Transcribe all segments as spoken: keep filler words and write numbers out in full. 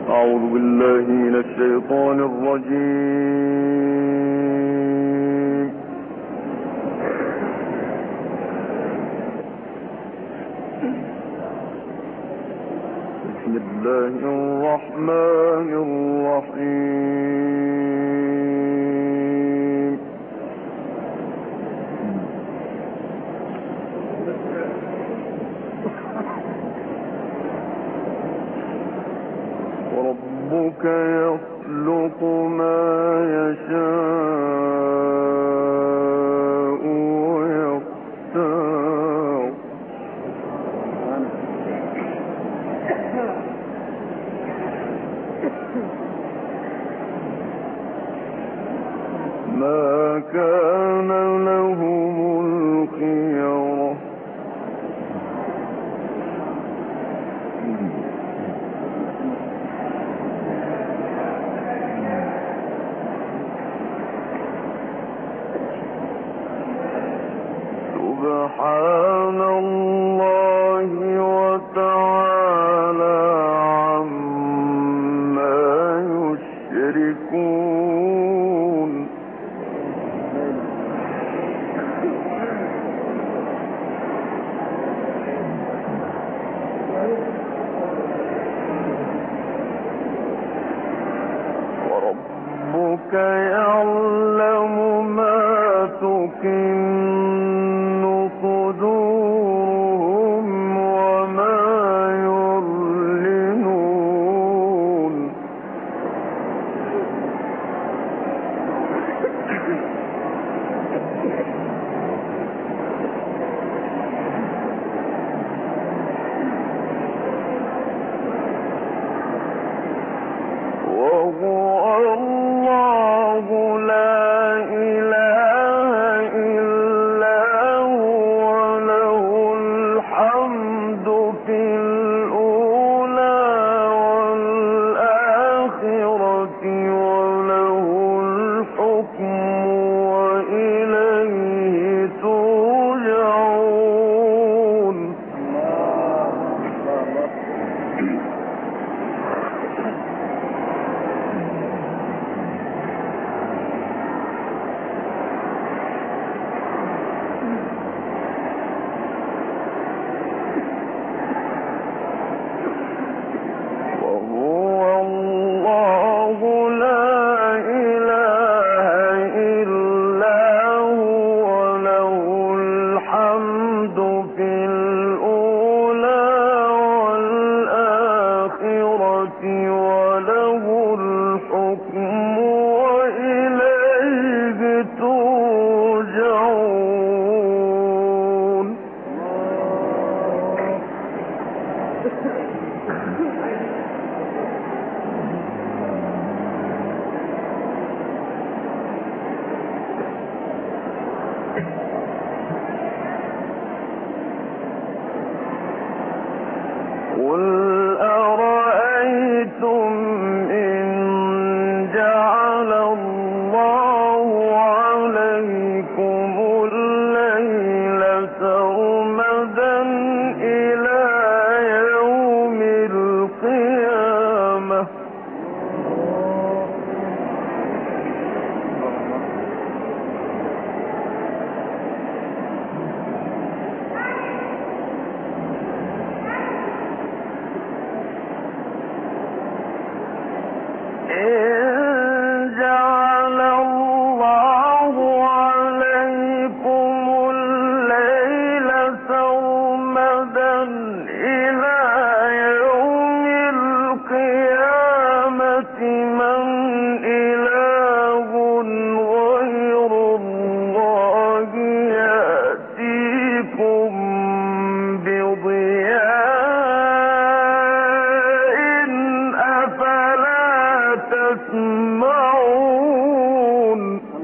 أعوذ بالله من الشيطان الرجيم. بسم الله الرحمن الرحيم. وربك يخلق ما يشاء ويختار ما كان لهم الخيرة سبحان الله وتعالى عما يشركون. وربك يعلم ما تكن صدورهم وما يعلنون. وهو الله لا إله إلا هو له الحمد في الأولى والآخرة وله الحكم وإليه ترجعون. وهو الله لا إله إلا هو له الحمد في الأولى والآخرة وله الحكم وإليه ترجعون. قل أرأيتم إن جعل الله عليكم الليل سرمدا إلى يوم القيامة إن جعل الله عليكم الليل سرمدا إلى يوم القيامة من إله غير الله يأتيكم بضياء أفلا تسمعون.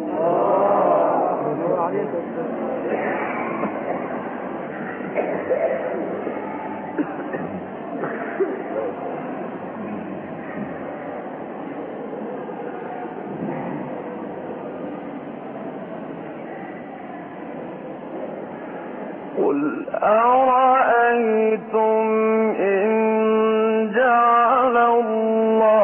قل أرأيتم إن جعل الله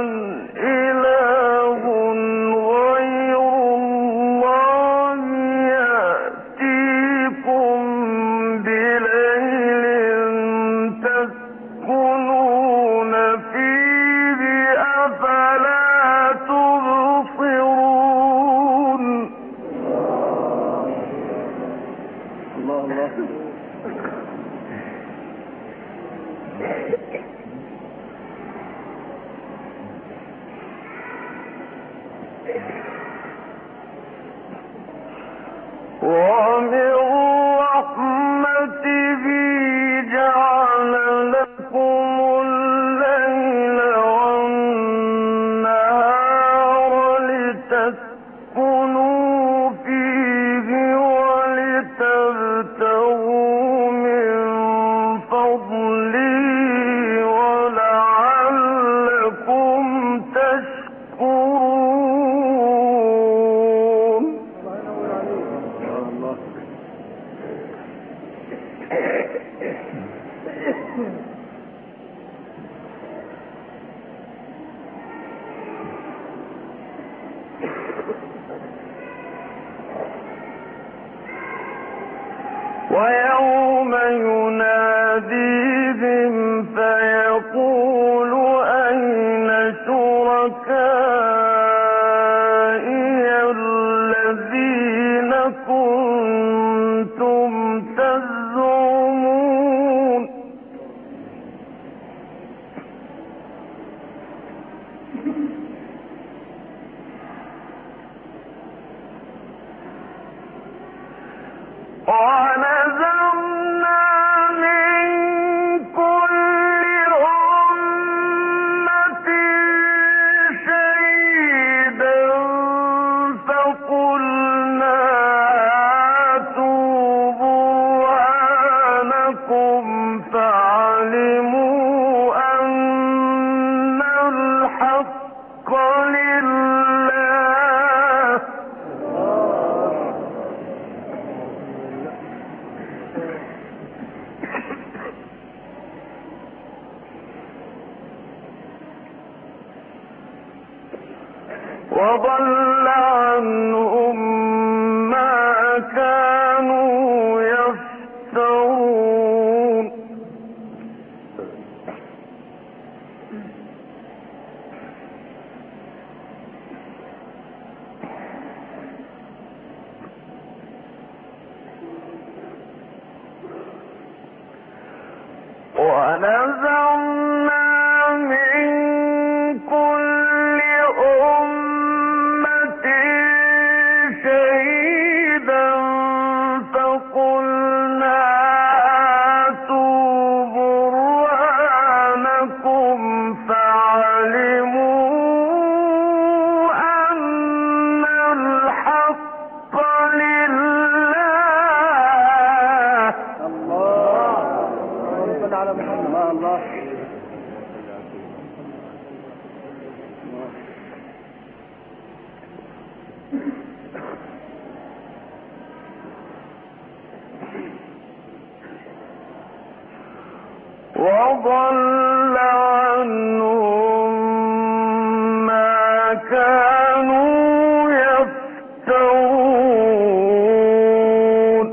ويوم يناديهم فيقول أين شركائي الذين كنتم تزعمون ونزعنا من كل أمة شهيدا فقلنا هاتوا برهانكم فعلموا أن الحق لله وضل عنهم ما كانوا يفترون ونزعنا من كل أمة شهيدا فقلنا هاتوا برهانكم فعلموا أن الحق لله. الله صل على محمد. الله وضل عنهم ما كانوا يفترون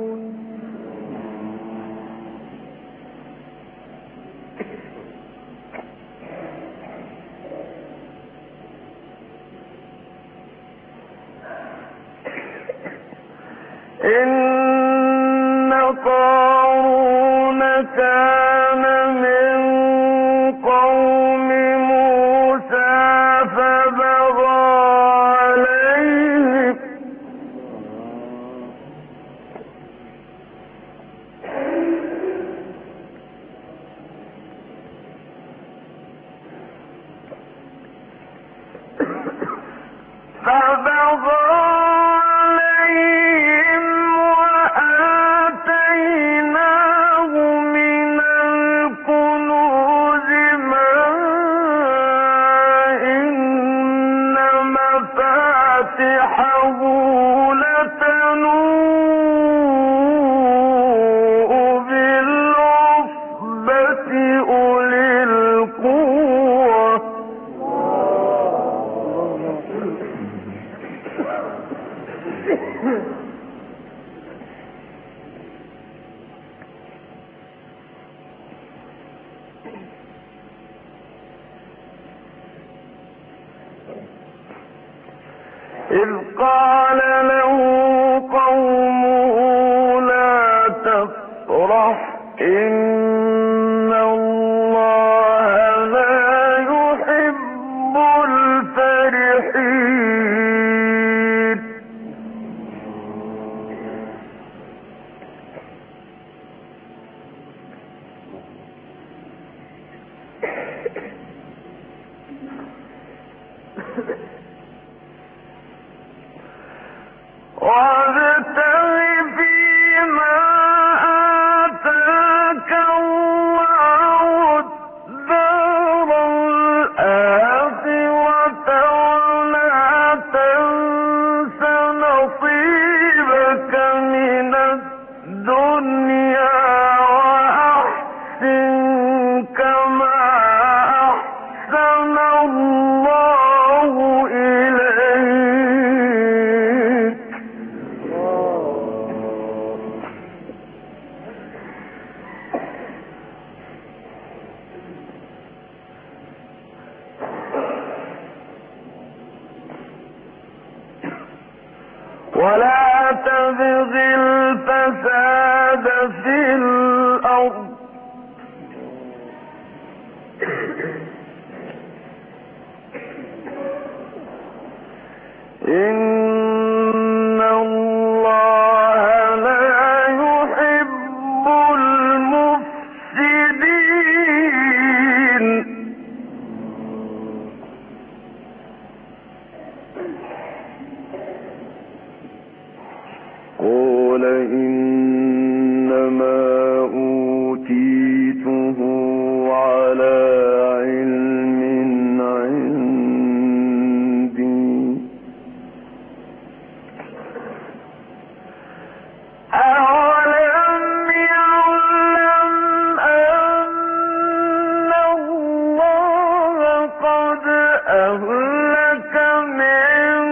إن قارون كان من قوم موسى فبغى عليهم فبغى عليهم إذ قال له قومه لا تفرح إن الله لا يحب الفرحين. وابتغ فيما آتاك الله الدار الآخرة ولا تنس نصيبك من الدنيا وأحسن كما أحسن الله إليك. ولا تبغ الفساد في الأرض إن الله لا يحب المفسدين. قال إنما أوتيته على علم عندي أولم يعلم أن الله قد أهلك من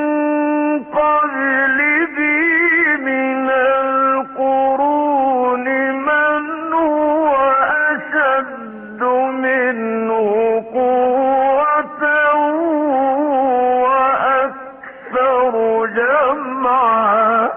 قبله من القرون من هو أشد منه قوة وأكثر جمعا.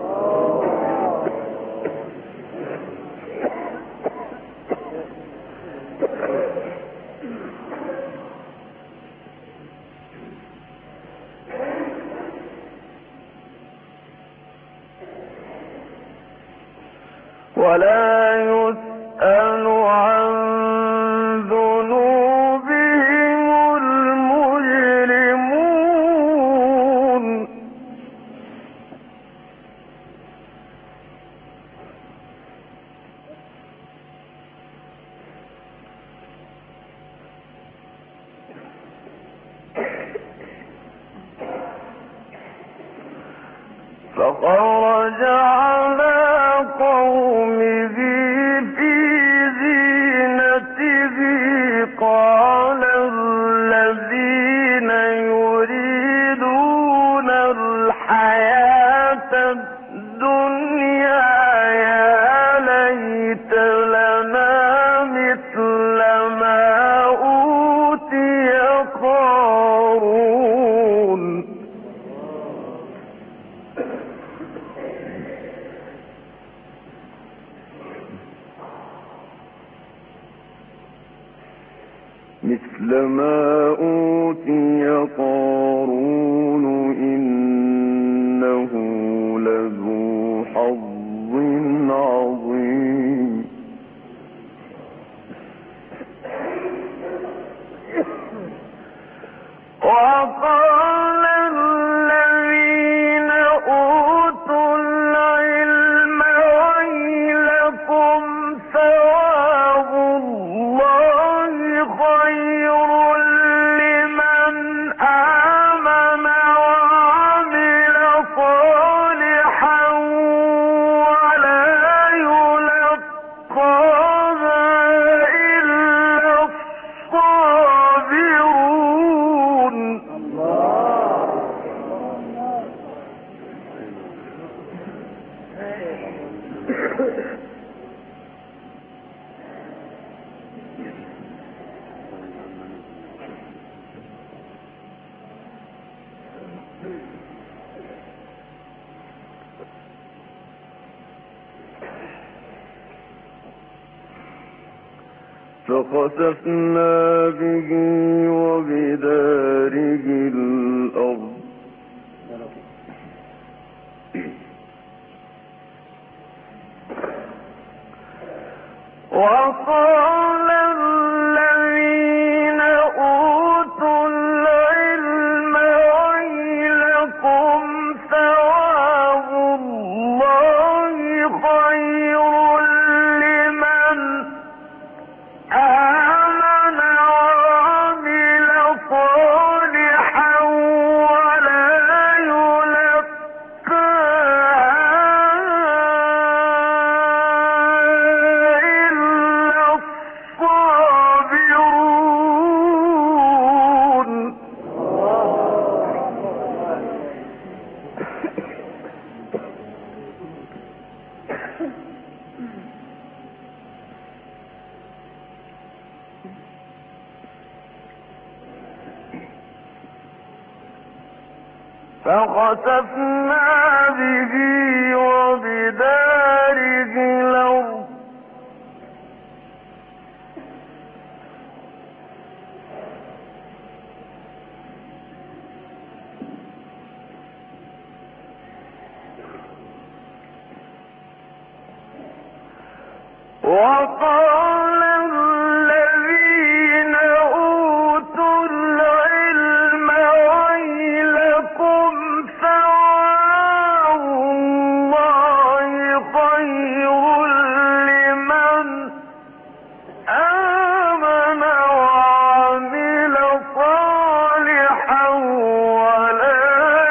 ولا يسأل عن ذنوبهم المجرمون. فخرج على قومه في زينته قال الذين يريدون الحياة الدنيا يا ليت لنا مثل ما أوتي قارون. مثل ما أوتي قارون إنه لذو حظ عظيم. وقال الذين أوتوا العلم ويلكم ثواب الله خير لمن آمن وعمل صالحا ولا يلقاها إلا الصابرون. الله فخسفنا به وبداره الأرض وقال الذين أوتوا العلم ويلكم ثواب الله خير لمن آمن وعمل صالحا ولا يلقاها إلا الصابرون. فخسفنا به وبداره الأرض وقال الذين أوتوا العلم ويلكم ثواب الله خير لمن آمن وعمل صالحا ولا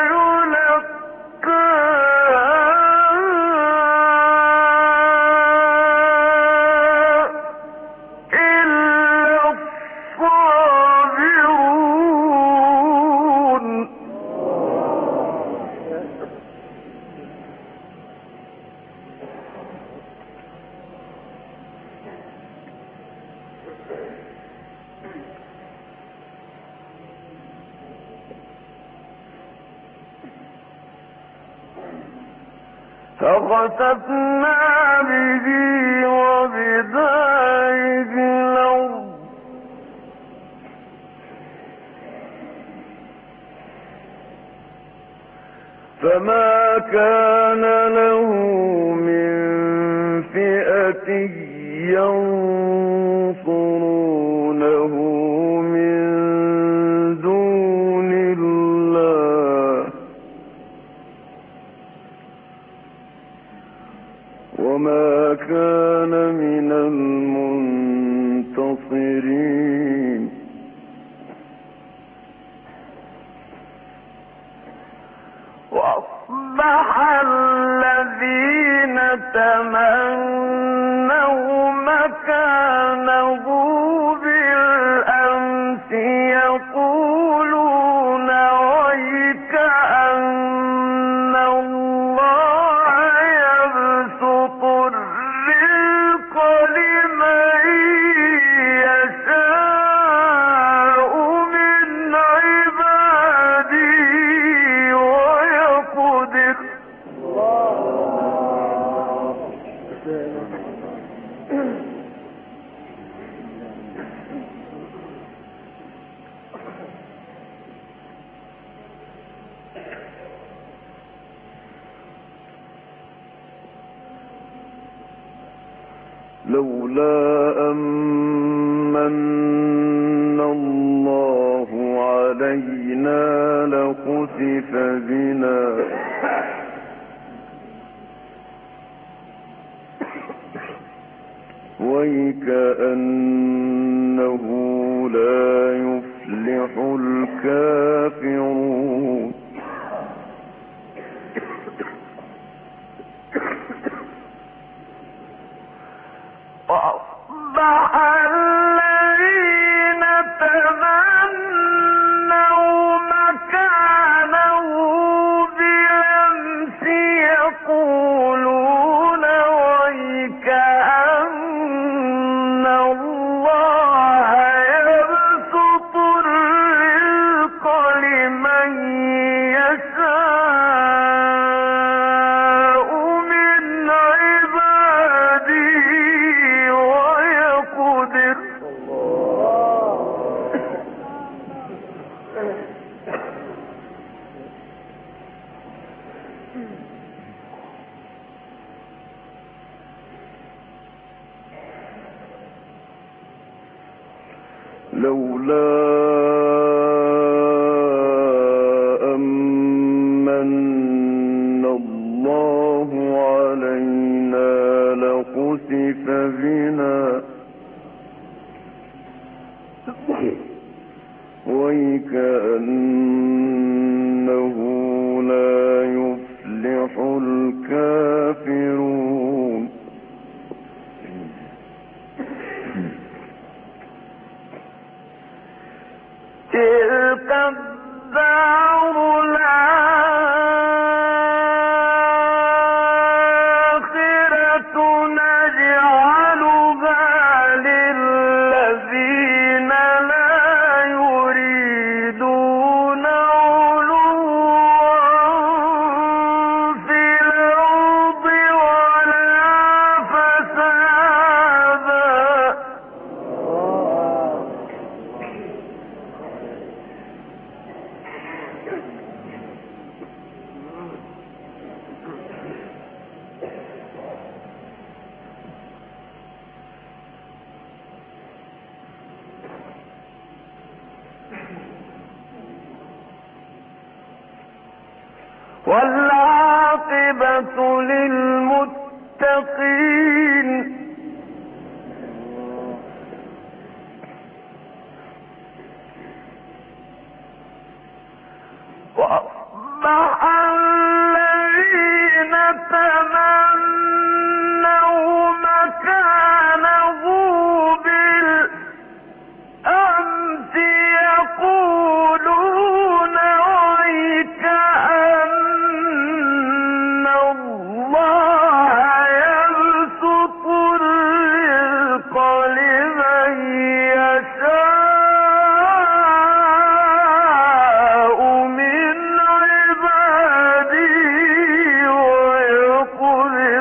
يلقاها إلا الصابرون. فخسفنا به وبداره الأرض فما كان له من فئة ينصرونه من دون الله وما كان من المنتصرين. وأصبح الذين تمنوا مكانه بالأمس يقولون ويك أن الله يبسط الرزق لمن يشاء من عباده ويقدر. لولا أمن الله علينا لخسف بنا ويكأنه لا يفلح الكافرون. وأصبح الذين تمنوا مكانه بالأمس يقولون ويك أن الله يبسط الرزق لمن يشاء لولا أمن الله علينا لخسف بنا وكأنه لا يفلح الكافرون تلك الدار الآخرة نجعلها للذين لا يريدون علوا في الأرض ولا فسادا والعاقبة للمتقين وأصبح الذين تمنوا مكانه بالأمس يقولون ويكأن الله يبسط الرزق لمن يشاء من عباده ويقدر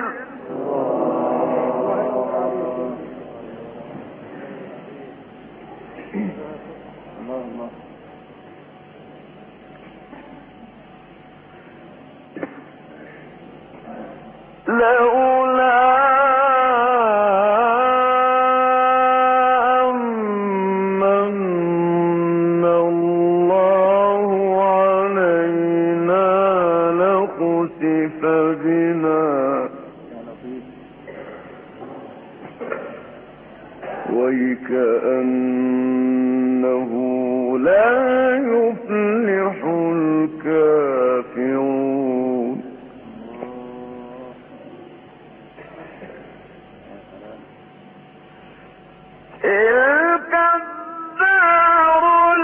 لولا أمن الله علينا لخسف بنا وكأنه لا يفلح الكافرون تلك الدار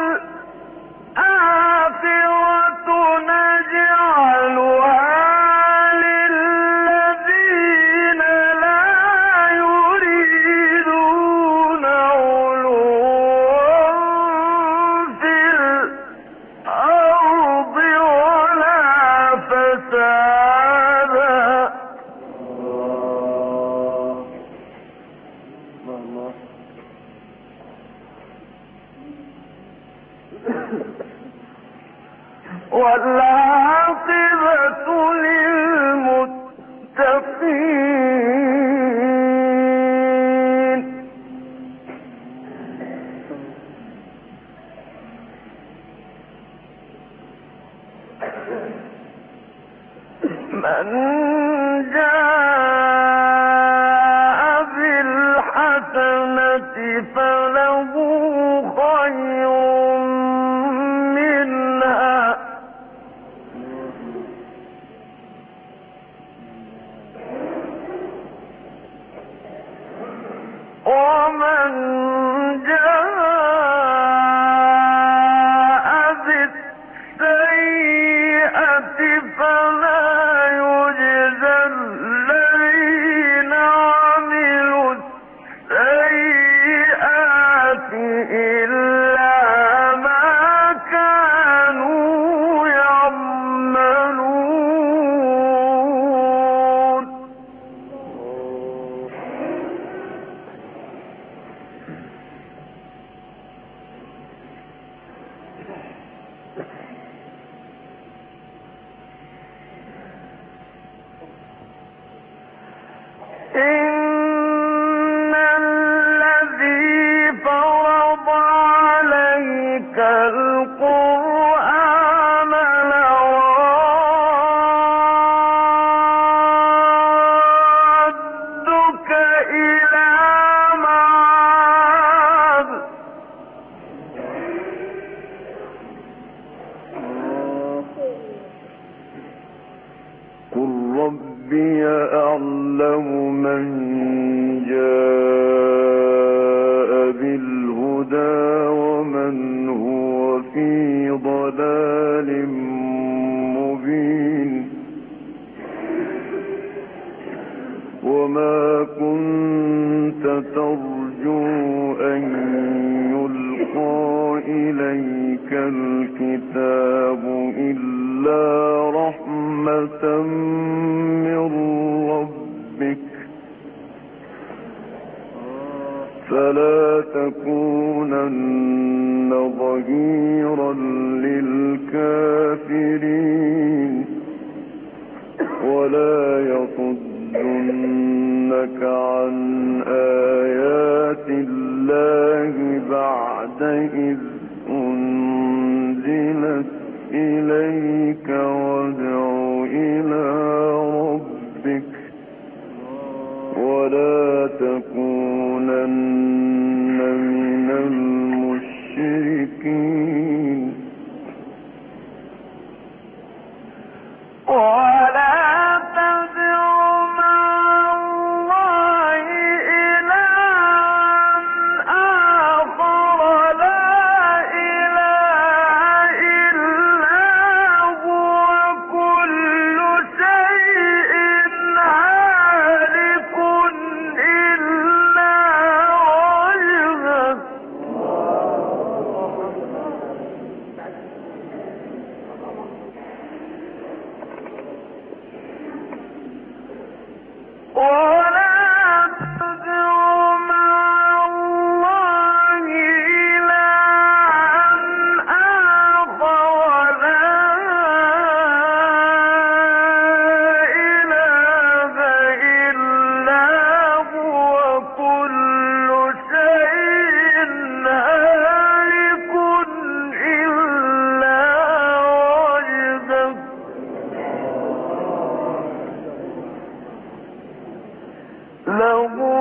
الآخرة نجعلها للذين لا يريدون علوا في الأرض ولا فسادا والعاقبة للمتقين من جاء بالحسنة فله خير منها ومن جاء بالسيئة فلا يجزى الذين ربي أعلم من جاء بالهدى ومن هو في ضلال مبين وما كنت ترجو أن يلقى إليك الكتاب إلا رحمة من ربك فلا تكونن ظهيرا للكافرين ولا يصدنك عن آيات الله بعد إذ أنزلت إليك وادع إلى ربك ولا تكونن من المشركين ولا تدع مع الله إلها آخر لا إله إلا هو كل شيء هالك إلا وجهه ولا تدع مع الله إلها آخر لا إله إلا هو كل شيء هالك إلا وجهه له